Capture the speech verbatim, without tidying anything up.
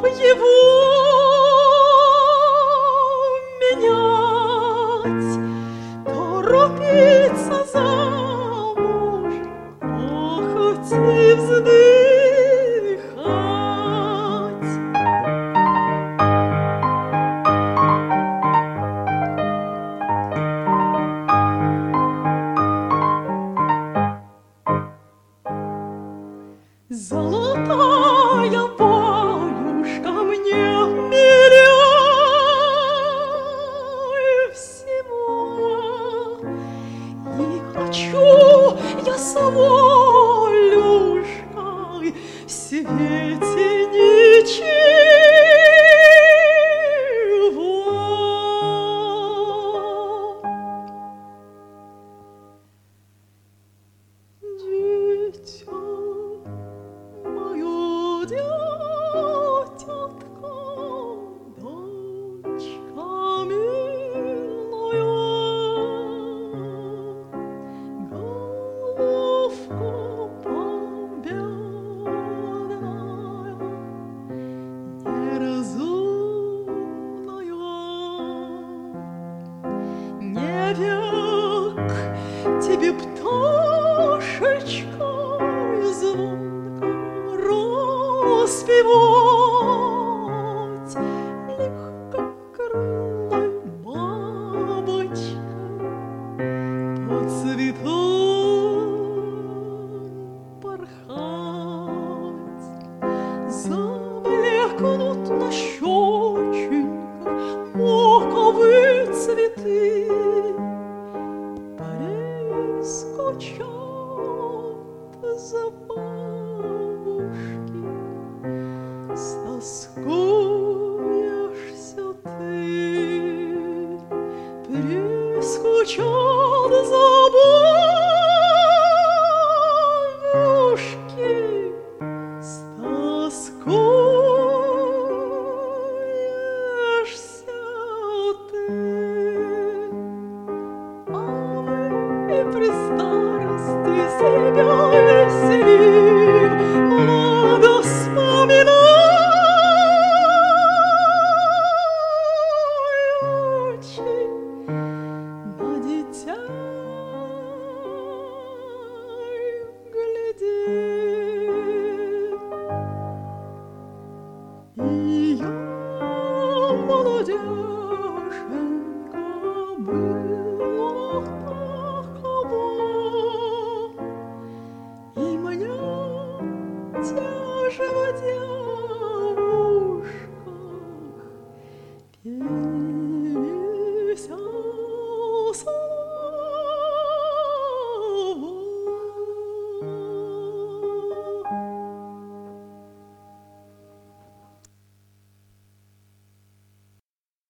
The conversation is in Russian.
его менять, торопиться замуж, охоть и вздыхать. Золотая баюшка мне милей всего, и хочу я с волюшкой в свете ничего. Дитя дитятко, дочка милая, головка победная, неразумная, не век тебе, пташечка, звонко распевать легкокрылой бабочкой по цветам порхать. Заблекнут на щеченьках маковые цветы, прискочат за бабушки с тоской.